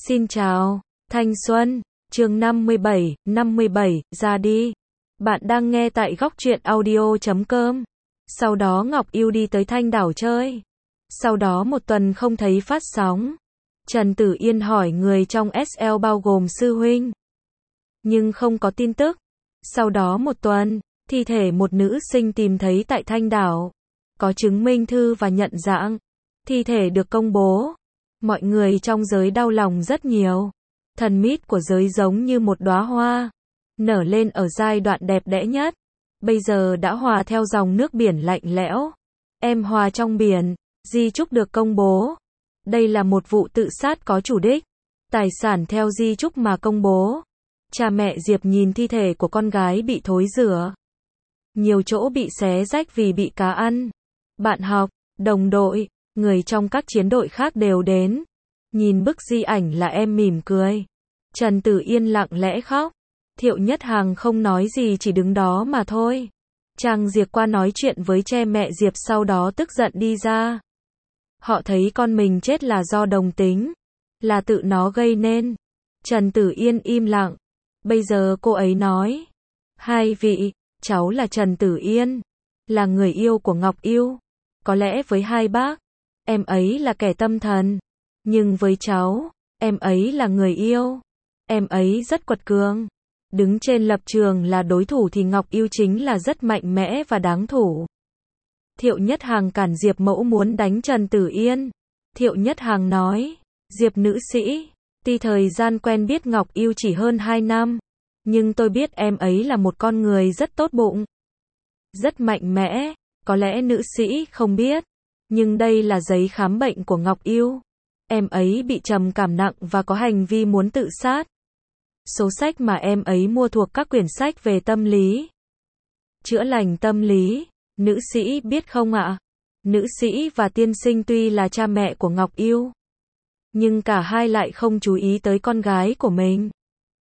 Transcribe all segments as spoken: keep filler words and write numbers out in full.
Xin chào, thanh xuân, chương năm mươi bảy, năm mươi bảy, ra đi. Bạn đang nghe tại góc truyện audio chấm com. Sau đó Ngọc Yêu đi tới Thanh đảo chơi. Sau đó một tuần không thấy phát sóng. Trần Tử Yên hỏi người trong ét lờ bao gồm sư huynh. Nhưng không có tin tức. Sau đó một tuần, thi thể một nữ sinh tìm thấy tại Thanh đảo. Có chứng minh thư và nhận dạng. Thi thể được công bố. Mọi người trong giới đau lòng rất nhiều. Thần mít của giới giống như một đóa hoa, nở lên ở giai đoạn đẹp đẽ nhất. Bây giờ đã hòa theo dòng nước biển lạnh lẽo. Em hòa trong biển, di chúc được công bố. Đây là một vụ tự sát có chủ đích. Tài sản theo di chúc mà công bố. Cha mẹ Diệp nhìn thi thể của con gái bị thối rữa. Nhiều chỗ bị xé rách vì bị cá ăn. Bạn học, đồng đội, người trong các chiến đội khác đều đến. Nhìn bức di ảnh là em mỉm cười. Trần Tử Yên lặng lẽ khóc. Thiệu Nhất Hằng không nói gì, chỉ đứng đó mà thôi. Trang Diệp qua nói chuyện với cha mẹ Diệp, sau đó tức giận đi ra. Họ thấy con mình chết là do đồng tính, là tự nó gây nên. Trần Tử Yên im lặng. Bây giờ cô ấy nói, hai vị, cháu là Trần Tử Yên, là người yêu của Ngọc Yêu. Có lẽ với hai bác, em ấy là kẻ tâm thần. Nhưng với cháu, em ấy là người yêu. Em ấy rất quật cường. Đứng trên lập trường là đối thủ thì Ngọc Yêu chính là rất mạnh mẽ và đáng thủ. Thiệu Nhất Hằng cản Diệp mẫu muốn đánh Trần Tử Yên. Thiệu Nhất Hằng nói, Diệp nữ sĩ, tuy thời gian quen biết Ngọc Yêu chỉ hơn hai năm, nhưng tôi biết em ấy là một con người rất tốt bụng, rất mạnh mẽ. Có lẽ nữ sĩ không biết, nhưng đây là giấy khám bệnh của Ngọc Yêu. Em ấy bị trầm cảm nặng và có hành vi muốn tự sát. Số sách mà em ấy mua thuộc các quyển sách về tâm lý, chữa lành tâm lý. Nữ sĩ biết không ạ? Nữ sĩ và tiên sinh tuy là cha mẹ của Ngọc Yêu, nhưng cả hai lại không chú ý tới con gái của mình.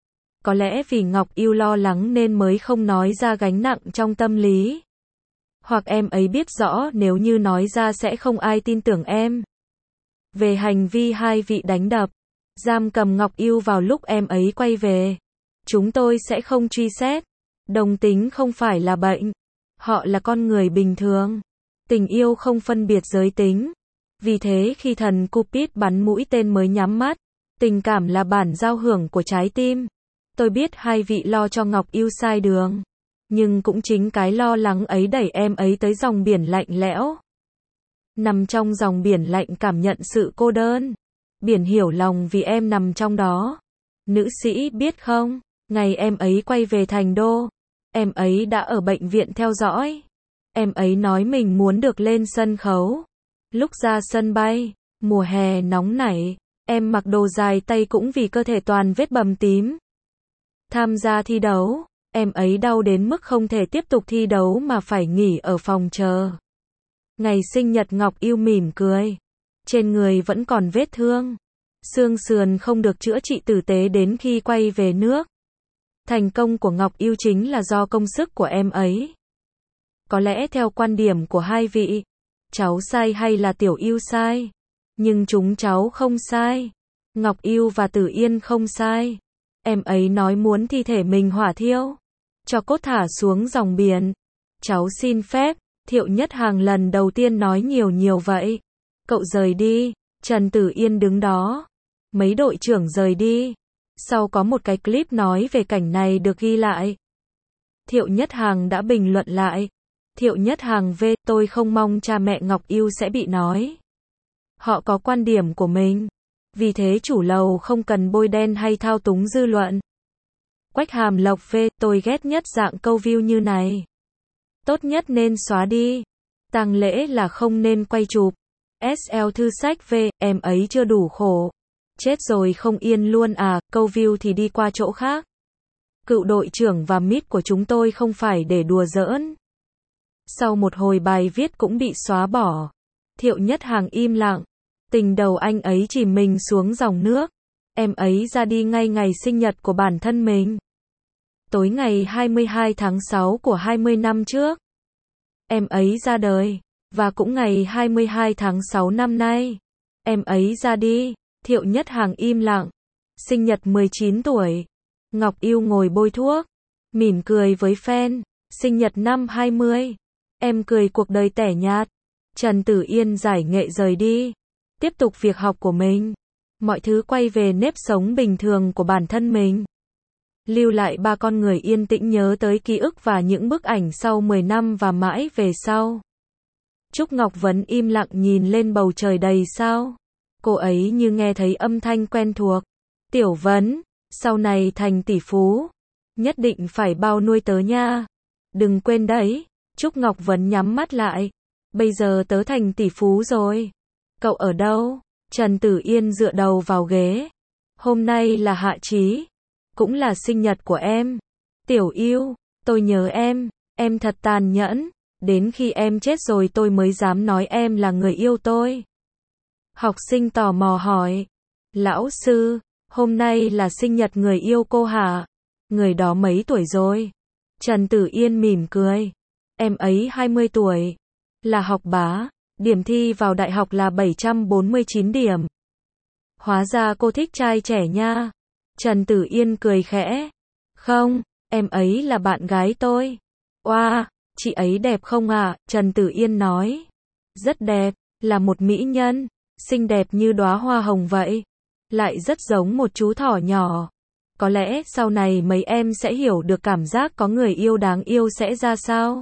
Có lẽ vì Ngọc Yêu lo lắng nên mới không nói ra gánh nặng trong tâm lý. Hoặc em ấy biết rõ nếu như nói ra sẽ không ai tin tưởng em. Về hành vi hai vị đánh đập, giam cầm Ngọc Yêu vào lúc em ấy quay về, chúng tôi sẽ không truy xét. Đồng tính không phải là bệnh. Họ là con người bình thường. Tình yêu không phân biệt giới tính. Vì thế khi thần Cupid bắn mũi tên mới nhắm mắt. Tình cảm là bản giao hưởng của trái tim. Tôi biết hai vị lo cho Ngọc Yêu sai đường. Nhưng cũng chính cái lo lắng ấy đẩy em ấy tới dòng biển lạnh lẽo. Nằm trong dòng biển lạnh cảm nhận sự cô đơn. Biển hiểu lòng vì em nằm trong đó. Nữ sĩ biết không, ngày em ấy quay về thành đô, em ấy đã ở bệnh viện theo dõi. Em ấy nói mình muốn được lên sân khấu. Lúc ra sân bay, mùa hè nóng nảy, em mặc đồ dài tay cũng vì cơ thể toàn vết bầm tím. Tham gia thi đấu, em ấy đau đến mức không thể tiếp tục thi đấu mà phải nghỉ ở phòng chờ. Ngày sinh nhật Ngọc Yêu mỉm cười. Trên người vẫn còn vết thương. Xương sườn không được chữa trị tử tế đến khi quay về nước. Thành công của Ngọc Yêu chính là do công sức của em ấy. Có lẽ theo quan điểm của hai vị, cháu sai hay là Tiểu Yêu sai? Nhưng chúng cháu không sai. Ngọc Yêu và Tử Yên không sai. Em ấy nói muốn thi thể mình hỏa thiêu, cho cốt thả xuống dòng biển. Cháu xin phép. Thiệu Nhất Hằng lần đầu tiên nói nhiều nhiều vậy. Cậu rời đi. Trần Tử Yên đứng đó. Mấy đội trưởng rời đi. Sau có một cái clip nói về cảnh này được ghi lại. Thiệu Nhất Hằng đã bình luận lại. Thiệu Nhất Hằng v. Tôi không mong cha mẹ Ngọc Yêu sẽ bị nói. Họ có quan điểm của mình. Vì thế chủ lầu không cần bôi đen hay thao túng dư luận. Quách Hàm Lộc v. Tôi ghét nhất dạng câu view như này. Tốt nhất nên xóa đi. Tang lễ là không nên quay chụp. ét lờ thư sách v. Em ấy chưa đủ khổ. Chết rồi không yên luôn à, câu view thì đi qua chỗ khác. Cựu đội trưởng và mít của chúng tôi không phải để đùa giỡn. Sau một hồi bài viết cũng bị xóa bỏ. Thiệu Nhất Hằng im lặng. Tình đầu anh ấy chìm mình xuống dòng nước. Em ấy ra đi ngay ngày sinh nhật của bản thân mình. Tối ngày hai mươi hai tháng sáu của hai mươi năm trước, em ấy ra đời. Và cũng ngày hai mươi hai tháng sáu năm nay, em ấy ra đi. Thiệu Nhất Hằng im lặng. Sinh nhật mười chín tuổi. Ngọc Yêu ngồi bôi thuốc, mỉm cười với fan. Sinh nhật năm hai mươi. Em cười cuộc đời tẻ nhạt. Trần Tử Yên giải nghệ rời đi. Tiếp tục việc học của mình. Mọi thứ quay về nếp sống bình thường của bản thân mình. Lưu lại ba con người yên tĩnh nhớ tới ký ức và những bức ảnh sau mười năm và mãi về sau. Trúc Ngọc Vấn im lặng nhìn lên bầu trời đầy sao. Cô ấy như nghe thấy âm thanh quen thuộc. Tiểu Vấn, sau này thành tỷ phú, nhất định phải bao nuôi tớ nha. Đừng quên đấy. Trúc Ngọc Vấn nhắm mắt lại. Bây giờ tớ thành tỷ phú rồi. Cậu ở đâu? Trần Tử Yên dựa đầu vào ghế. Hôm nay là hạ trí, cũng là sinh nhật của em. Tiểu Yêu, tôi nhớ em, em thật tàn nhẫn. Đến khi em chết rồi tôi mới dám nói em là người yêu tôi. Học sinh tò mò hỏi. Lão sư, hôm nay là sinh nhật người yêu cô hả? Người đó mấy tuổi rồi? Trần Tử Yên mỉm cười. Em ấy hai mươi tuổi. Là học bá. Điểm thi vào đại học là bảy trăm bốn mươi chín điểm. Hóa ra cô thích trai trẻ nha. Trần Tử Yên cười khẽ. Không, em ấy là bạn gái tôi. Oa, wow, chị ấy đẹp không à? Trần Tử Yên nói. Rất đẹp, là một mỹ nhân, xinh đẹp như đóa hoa hồng vậy. Lại rất giống một chú thỏ nhỏ. Có lẽ sau này mấy em sẽ hiểu được cảm giác có người yêu đáng yêu sẽ ra sao.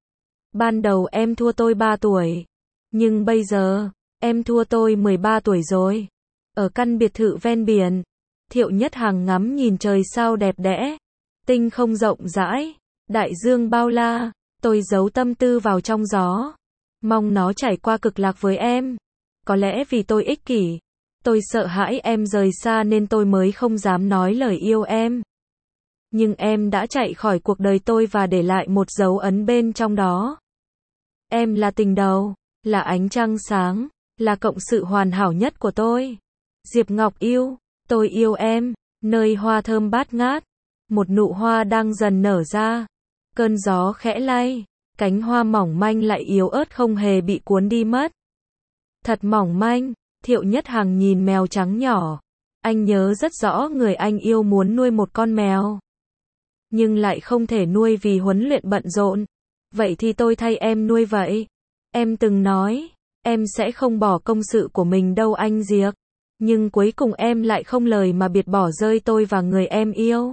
Ban đầu em thua tôi ba tuổi. Nhưng bây giờ, em thua tôi mười ba tuổi rồi. Ở căn biệt thự ven biển, Thiệu Nhất Hằng ngắm nhìn trời sao đẹp đẽ, tinh không rộng rãi, đại dương bao la, tôi giấu tâm tư vào trong gió, mong nó trải qua cực lạc với em. Có lẽ vì tôi ích kỷ, tôi sợ hãi em rời xa nên tôi mới không dám nói lời yêu em. Nhưng em đã chạy khỏi cuộc đời tôi và để lại một dấu ấn bên trong đó. Em là tình đầu, là ánh trăng sáng, là cộng sự hoàn hảo nhất của tôi. Diệp Ngọc Yêu, tôi yêu em, nơi hoa thơm bát ngát, một nụ hoa đang dần nở ra, cơn gió khẽ lay, cánh hoa mỏng manh lại yếu ớt không hề bị cuốn đi mất. Thật mỏng manh. Thiệu Nhất Hằng nhìn mèo trắng nhỏ, anh nhớ rất rõ người anh yêu muốn nuôi một con mèo, nhưng lại không thể nuôi vì huấn luyện bận rộn. Vậy thì tôi thay em nuôi vậy. Em từng nói, em sẽ không bỏ công sự của mình đâu anh Diệp. Nhưng cuối cùng em lại không lời mà biệt bỏ rơi tôi và người em yêu.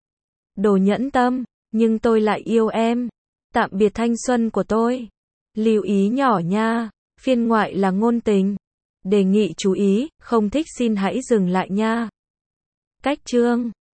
Đồ nhẫn tâm, nhưng tôi lại yêu em. Tạm biệt thanh xuân của tôi. Lưu ý nhỏ nha, phiên ngoại là ngôn tình. Đề nghị chú ý, không thích xin hãy dừng lại nha. Cách chương